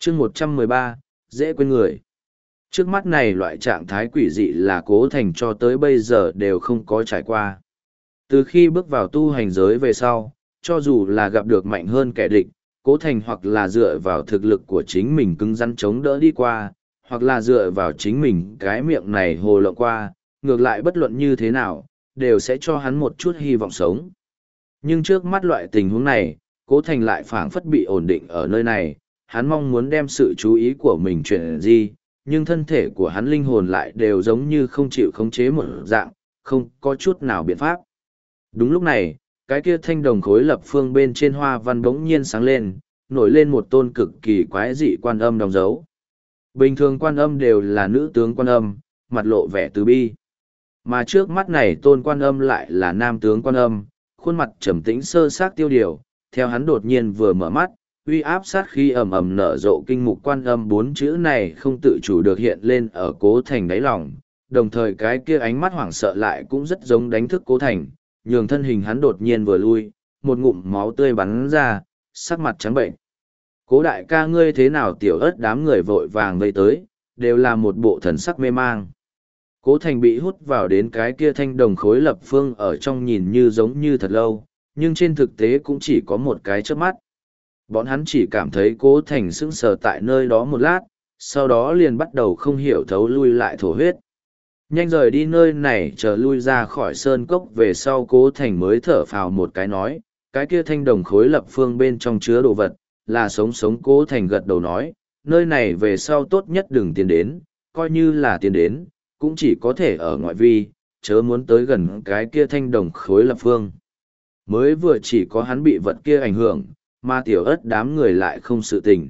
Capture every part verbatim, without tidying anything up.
chương một trăm mười ba, dễ quên người. Trước mắt này loại trạng thái quỷ dị là Cố Thành cho tới bây giờ đều không có trải qua. Từ khi bước vào tu hành giới về sau, cho dù là gặp được mạnh hơn kẻ địch, Cố Thành hoặc là dựa vào thực lực của chính mình cứng rắn chống đỡ đi qua, hoặc là dựa vào chính mình cái miệng này hồ lộng qua, ngược lại bất luận như thế nào, đều sẽ cho hắn một chút hy vọng sống. Nhưng trước mắt loại tình huống này, Cố Thành lại phảng phất bị ổn định ở nơi này, hắn mong muốn đem sự chú ý của mình chuyển di, nhưng thân thể của hắn linh hồn lại đều giống như không chịu khống chế một dạng, không có chút nào biện pháp. Đúng lúc này, cái kia thanh đồng khối lập phương bên trên hoa văn bỗng nhiên sáng lên, nổi lên một tôn cực kỳ quái dị quan âm đóng dấu. Bình thường quan âm đều là nữ tướng quan âm, mặt lộ vẻ từ bi. Mà trước mắt này tôn quan âm lại là nam tướng quan âm, khuôn mặt trầm tĩnh sơ sát tiêu điều, theo hắn đột nhiên vừa mở mắt, uy áp sát khi ầm ầm nở rộ kinh mục quan âm bốn chữ này không tự chủ được hiện lên ở Cố Thành đáy lòng, đồng thời cái kia ánh mắt hoảng sợ lại cũng rất giống đánh thức Cố Thành, nhường thân hình hắn đột nhiên vừa lui, một ngụm máu tươi bắn ra, sắc mặt trắng bệnh. Cố đại ca ngươi thế nào? Tiểu ớt đám người vội vàng vây tới, đều là một bộ thần sắc mê mang. Cố Thành bị hút vào đến cái kia thanh đồng khối lập phương ở trong nhìn như giống như thật lâu, nhưng trên thực tế cũng chỉ có một cái chớp mắt. Bọn hắn chỉ cảm thấy Cố Thành sững sờ tại nơi đó một lát, sau đó liền bắt đầu không hiểu thấu lui lại thổ huyết. Nhanh rời đi nơi này, chờ lui ra khỏi sơn cốc về sau Cố Thành mới thở phào một cái nói, cái kia thanh đồng khối lập phương bên trong chứa đồ vật, là sống sống. Cố Thành gật đầu nói, nơi này về sau tốt nhất đừng tiến đến, coi như là tiến đến, cũng chỉ có thể ở ngoại vi, chớ muốn tới gần cái kia thanh đồng khối lập phương. Mới vừa chỉ có hắn bị vật kia ảnh hưởng, mà tiểu ớt đám người lại không sự tình.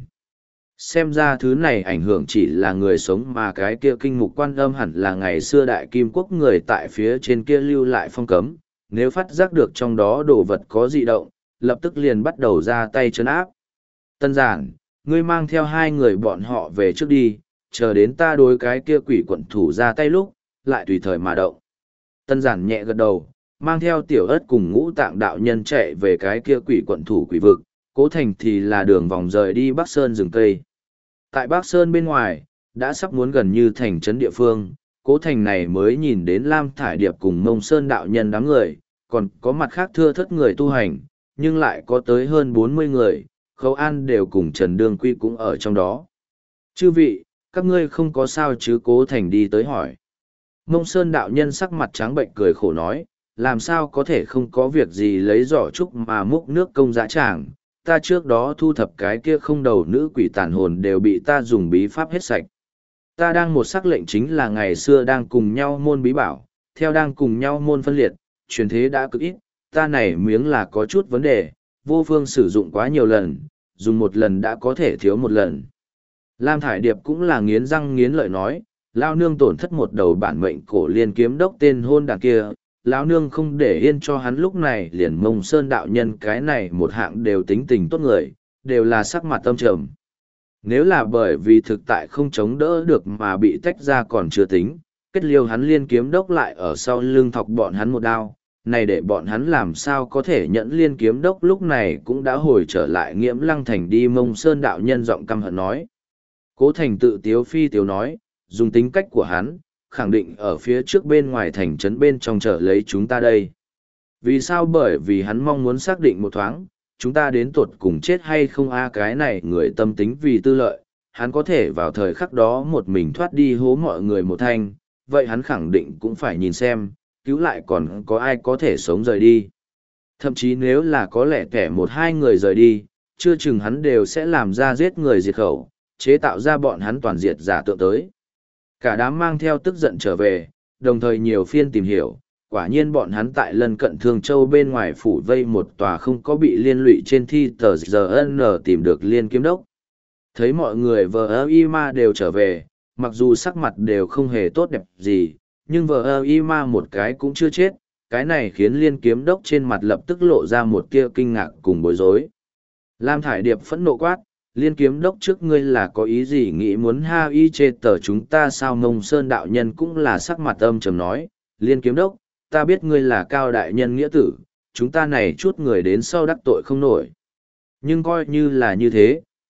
Xem ra thứ này ảnh hưởng chỉ là người sống, mà cái kia kinh mục quan âm hẳn là ngày xưa đại kim quốc người tại phía trên kia lưu lại phong cấm, nếu phát giác được trong đó đồ vật có dị động, lập tức liền bắt đầu ra tay trấn áp. Tân giản, ngươi mang theo hai người bọn họ về trước đi, chờ đến ta đối cái kia quỷ quận thủ ra tay lúc, lại tùy thời mà động. Tân giản nhẹ gật đầu, mang theo tiểu ớt cùng ngũ tạng đạo nhân chạy về cái kia quỷ quận thủ quỷ vực, Cố Thành thì là đường vòng rời đi Bắc Sơn rừng cây. Tại Bắc Sơn bên ngoài, đã sắp muốn gần như thành trấn địa phương, Cố Thành này mới nhìn đến Lam Thải Điệp cùng Mông Sơn đạo nhân đám người, còn có mặt khác thưa thất người tu hành, nhưng lại có tới hơn bốn mươi người, Khâu An đều cùng Trần Đương Quy cũng ở trong đó. Chư vị, các ngươi không có sao chứ? Cố Thành đi tới hỏi. Mông Sơn đạo nhân sắc mặt trắng bệnh cười khổ nói, làm sao có thể không có việc gì lấy giỏ trúc mà múc nước công dã tràng, ta trước đó thu thập cái kia không đầu nữ quỷ tàn hồn đều bị ta dùng bí pháp hết sạch. Ta đang một sắc lệnh chính là ngày xưa đang cùng nhau môn bí bảo, theo đang cùng nhau môn phân liệt, truyền thế đã cực ít, ta này miếng là có chút vấn đề, vô phương sử dụng quá nhiều lần, dùng một lần đã có thể thiếu một lần. Lam Thải Điệp cũng là nghiến răng nghiến lợi nói, lao nương tổn thất một đầu bản mệnh cổ liên kiếm đốc tên hôn đàn kia, lão nương không để yên cho hắn. Lúc này liền Mông Sơn đạo nhân cái này một hạng đều tính tình tốt người, đều là sắc mặt tâm trầm. Nếu là bởi vì thực tại không chống đỡ được mà bị tách ra còn chưa tính, kết liêu hắn liên kiếm đốc lại ở sau lưng thọc bọn hắn một đao, này để bọn hắn làm sao có thể nhẫn liên kiếm đốc. Lúc này cũng đã hồi trở lại Nghiễm Lăng Thành đi. Mông Sơn đạo nhân giọng căm hận nói. Cố Thành tự tiếu phi tiếu nói, dùng tính cách của hắn, khẳng định ở phía trước bên ngoài thành trấn bên trong chờ lấy chúng ta đây. Vì sao? Bởi vì hắn mong muốn xác định một thoáng, chúng ta đến tuột cùng chết hay không. A cái này người tâm tính vì tư lợi, hắn có thể vào thời khắc đó một mình thoát đi hố mọi người một thanh, vậy hắn khẳng định cũng phải nhìn xem, cứu lại còn có ai có thể sống rời đi. Thậm chí nếu là có lẽ kẻ một hai người rời đi, chưa chừng hắn đều sẽ làm ra giết người diệt khẩu, chế tạo ra bọn hắn toàn diệt giả tượng tới. Cả đám mang theo tức giận trở về, đồng thời nhiều phiên tìm hiểu, quả nhiên bọn hắn tại lân cận Thương Châu bên ngoài phủ vây một tòa không có bị liên lụy trên thi tờ giê en tìm được liên kiếm đốc. Thấy mọi người vờ ơ y ma đều trở về, mặc dù sắc mặt đều không hề tốt đẹp gì, nhưng vờ ơ y ma một cái cũng chưa chết, cái này khiến liên kiếm đốc trên mặt lập tức lộ ra một tia kinh ngạc cùng bối rối. Lam Thải Điệp phẫn nộ quát, liên kiếm đốc trước ngươi là có ý gì, nghĩ muốn ha y chê tờ chúng ta sao? Mông Sơn đạo nhân cũng là sắc mặt âm trầm nói, liên kiếm đốc, ta biết ngươi là cao đại nhân nghĩa tử, chúng ta này chút người đến sau đắc tội không nổi. Nhưng coi như là như thế,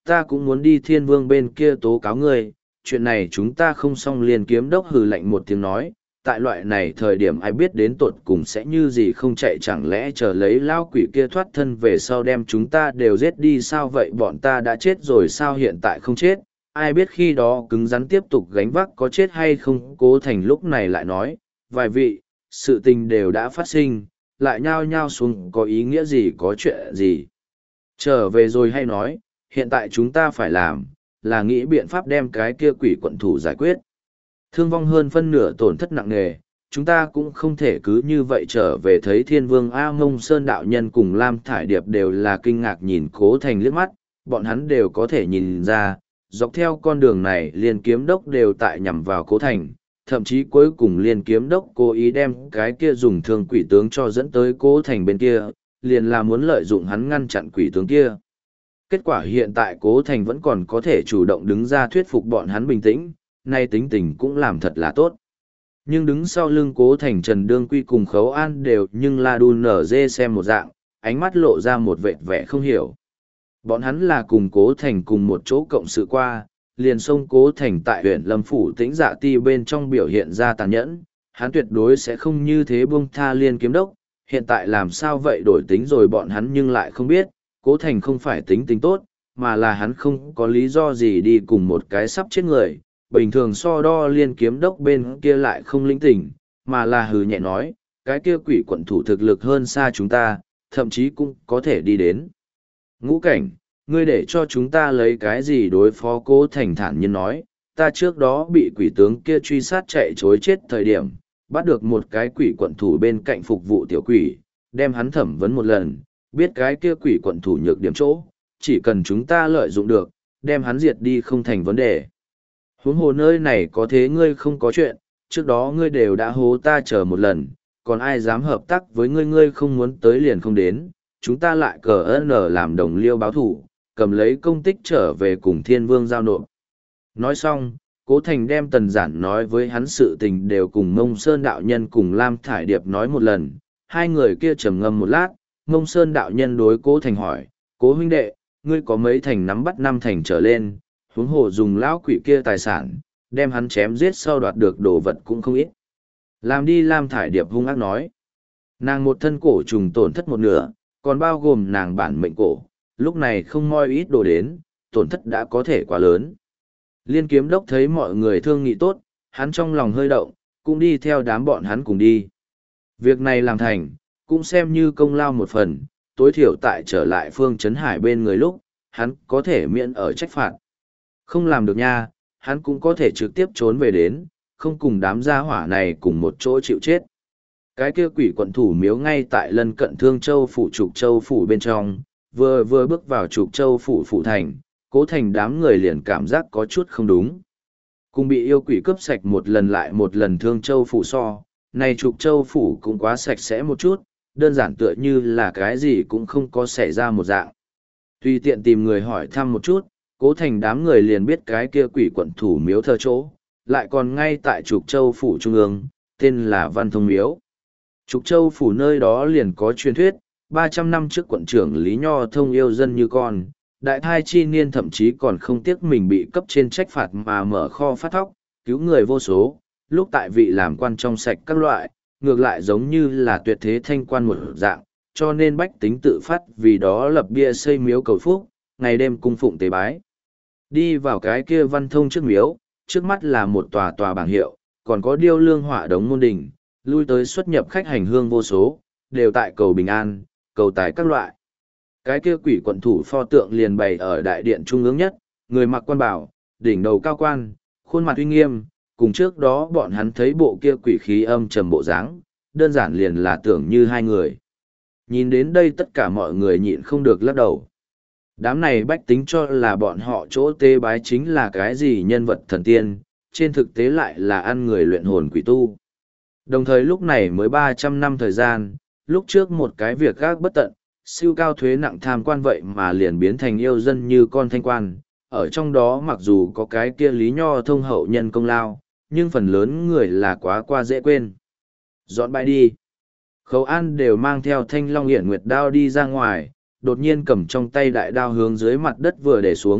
ta cũng muốn đi thiên vương bên kia tố cáo ngươi, chuyện này chúng ta không xong. Liên kiếm đốc hừ lạnh một tiếng nói, tại loại này thời điểm ai biết đến tột cùng sẽ như gì, không chạy chẳng lẽ chờ lấy lao quỷ kia thoát thân về sau đem chúng ta đều giết đi sao? Vậy bọn ta đã chết rồi sao? Hiện tại không chết, ai biết khi đó cứng rắn tiếp tục gánh vác có chết hay không? Cố Thành lúc này lại nói, vài vị, sự tình đều đã phát sinh, lại nhao nhao xuống có ý nghĩa gì, có chuyện gì? Trở về rồi hay nói, hiện tại chúng ta phải làm, là nghĩ biện pháp đem cái kia quỷ quận thủ giải quyết. Thương vong hơn phân nửa, tổn thất nặng nề, chúng ta cũng không thể cứ như vậy trở về. Thấy Thiên Vương A Ngông Sơn đạo nhân cùng Lam Thải Điệp đều là kinh ngạc nhìn Cố Thành liếc mắt, bọn hắn đều có thể nhìn ra, dọc theo con đường này Liên Kiếm Đốc đều tại nhằm vào Cố Thành, thậm chí cuối cùng Liên Kiếm Đốc cố ý đem cái kia dùng thương quỷ tướng cho dẫn tới Cố Thành bên kia, liền là muốn lợi dụng hắn ngăn chặn quỷ tướng kia. Kết quả hiện tại Cố Thành vẫn còn có thể chủ động đứng ra thuyết phục bọn hắn bình tĩnh, nay tính tình cũng làm thật là tốt. Nhưng đứng sau lưng Cố Thành, Trần Đương Quy cùng Khấu An đều nhưng là đun nở dê xem một dạng, ánh mắt lộ ra một vệt vẻ không hiểu. Bọn hắn là cùng Cố Thành cùng một chỗ cộng sự qua, liền xông Cố Thành tại huyện Lâm Phủ Tĩnh Dạ Ti bên trong biểu hiện ra tàn nhẫn, hắn tuyệt đối sẽ không như thế buông tha Liên Kiếm Đốc. Hiện tại làm sao vậy đổi tính rồi bọn hắn nhưng lại không biết, Cố Thành không phải tính tình tốt, mà là hắn không có lý do gì đi cùng một cái sắp chết người. Bình thường so đo Liên Kiếm Đốc bên kia lại không linh tỉnh, mà là hừ nhẹ nói, cái kia quỷ quận thủ thực lực hơn xa chúng ta, thậm chí cũng có thể đi đến ngũ cảnh. Ngươi để cho chúng ta lấy cái gì đối phó? Cố Thành thản nhiên nói, ta trước đó bị quỷ tướng kia truy sát chạy chối chết thời điểm, bắt được một cái quỷ quận thủ bên cạnh phục vụ tiểu quỷ, đem hắn thẩm vấn một lần, biết cái kia quỷ quận thủ nhược điểm chỗ, chỉ cần chúng ta lợi dụng được, đem hắn diệt đi không thành vấn đề. Huống hồ nơi này có thế ngươi không có chuyện, trước đó ngươi đều đã hố ta chờ một lần, còn ai dám hợp tác với ngươi? Ngươi không muốn tới liền không đến, chúng ta lại cờ ơn ở làm đồng liêu báo thủ, cầm lấy công tích trở về cùng Thiên Vương giao nộp. Nói xong, Cố Thành đem Tần Giản nói với hắn sự tình đều cùng Mông Sơn đạo nhân cùng Lam Thải Điệp nói một lần. Hai người kia trầm ngâm một lát, Mông Sơn đạo nhân đối Cố Thành hỏi, Cố huynh đệ, ngươi có mấy thành nắm bắt năm thành trở lên, huống hồ dùng lão quỷ kia tài sản, đem hắn chém giết sau đoạt được đồ vật cũng không ít. Làm đi. Lam Thải Điệp hung ác nói, nàng một thân cổ trùng tổn thất một nửa, còn bao gồm nàng bản mệnh cổ, lúc này không moi ít đồ đến, tổn thất đã có thể quá lớn. Liên Kiếm Đốc thấy mọi người thương nghị tốt, hắn trong lòng hơi động, cũng đi theo đám bọn hắn cùng đi. Việc này làm thành, cũng xem như công lao một phần, tối thiểu tại trở lại Phương Trấn Hải bên người lúc, hắn có thể miễn ở trách phạt. Không làm được nha, hắn cũng có thể trực tiếp trốn về đến, không cùng đám gia hỏa này cùng một chỗ chịu chết. Cái kia quỷ quận thủ miếu ngay tại lân cận Thương Châu phủ Trục Châu phủ bên trong, vừa vừa bước vào Trục Châu phủ phủ thành, Cố Thành đám người liền cảm giác có chút không đúng. Cùng bị yêu quỷ cướp sạch một lần lại một lần Thương Châu phủ so, này Trục Châu phủ cũng quá sạch sẽ một chút, đơn giản tựa như là cái gì cũng không có xảy ra một dạng. Tùy tiện tìm người hỏi thăm một chút, Cố Thành đám người liền biết cái kia quỷ quận thủ miếu thờ chỗ, lại còn ngay tại Trục Châu phủ trung ương, tên là Văn Thông Miếu. Trục Châu phủ nơi đó liền có truyền thuyết, ba trăm năm trước quận trưởng Lý Nho Thông yêu dân như con, đại thai chi niên thậm chí còn không tiếc mình bị cấp trên trách phạt mà mở kho phát thóc, cứu người vô số, lúc tại vị làm quan trong sạch các loại, ngược lại giống như là tuyệt thế thanh quan một dạng, cho nên bách tính tự phát vì đó lập bia xây miếu cầu phúc, ngày đêm cung phụng tế bái. Đi vào cái kia Văn Thông trước miếu, trước mắt là một tòa tòa bảng hiệu, còn có điêu lương họa đống môn đình, lui tới xuất nhập khách hành hương vô số, đều tại cầu bình an, cầu tài các loại. Cái kia quỷ quận thủ pho tượng liền bày ở đại điện trung ương nhất, người mặc quan bảo, đỉnh đầu cao quan, khuôn mặt uy nghiêm, cùng trước đó bọn hắn thấy bộ kia quỷ khí âm trầm bộ dáng, đơn giản liền là tưởng như hai người. Nhìn đến đây tất cả mọi người nhịn không được lắc đầu. Đám này bách tính cho là bọn họ chỗ tế bái chính là cái gì nhân vật thần tiên, trên thực tế lại là ăn người luyện hồn quỷ tu. Đồng thời lúc này mới ba trăm năm thời gian, lúc trước một cái việc gác bất tận, siêu cao thuế nặng tham quan vậy mà liền biến thành yêu dân như con thanh quan. Ở trong đó mặc dù có cái kia Lý Nho Thông hậu nhân công lao, nhưng phần lớn người là quá qua dễ quên. Dọn bãi đi. Khấu An đều mang theo thanh long hiển nguyệt đao đi ra ngoài, đột nhiên cầm trong tay đại đao hướng dưới mặt đất vừa để xuống,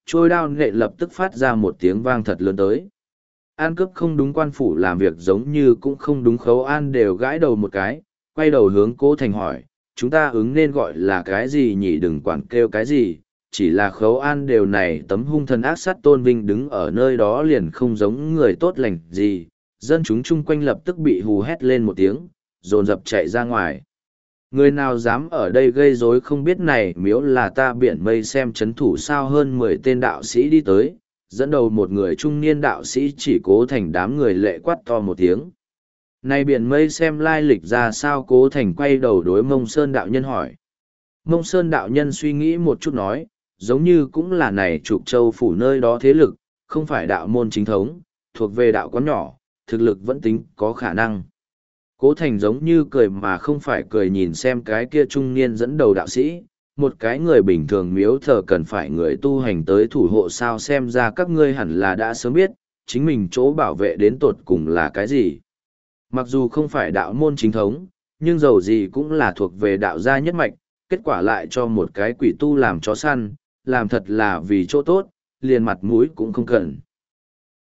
trôi đao nện lập tức phát ra một tiếng vang thật lớn tới. An cướp không đúng quan phủ làm việc giống như cũng không đúng Khấu An đều gãi đầu một cái, quay đầu hướng Cố Thành hỏi, chúng ta ứng nên gọi là cái gì nhỉ, đừng quản kêu cái gì, chỉ là Khấu An đều này tấm hung thần ác sát tôn vinh đứng ở nơi đó liền không giống người tốt lành gì, dân chúng chung quanh lập tức bị hù hét lên một tiếng, dồn dập chạy ra ngoài. Người nào dám ở đây gây rối không biết này miếu là ta biển mây xem chấn thủ sao, hơn mười tên đạo sĩ đi tới, dẫn đầu một người trung niên đạo sĩ chỉ Cố Thành đám người lệ quát to một tiếng. Này biển mây xem lai lịch ra sao, Cố Thành quay đầu đối Mông Sơn đạo nhân hỏi. Mông Sơn đạo nhân suy nghĩ một chút nói, giống như cũng là này Trục Châu phủ nơi đó thế lực, không phải đạo môn chính thống, thuộc về đạo quán nhỏ, thực lực vẫn tính có khả năng. Cố Thành giống như cười mà không phải cười nhìn xem cái kia trung niên dẫn đầu đạo sĩ, một cái người bình thường miếu thờ cần phải người tu hành tới thủ hộ sao, xem ra các ngươi hẳn là đã sớm biết, chính mình chỗ bảo vệ đến tột cùng là cái gì. Mặc dù không phải đạo môn chính thống, nhưng dầu gì cũng là thuộc về đạo gia nhất mạch, kết quả lại cho một cái quỷ tu làm chó săn, làm thật là vì chỗ tốt, liền mặt mũi cũng không cần.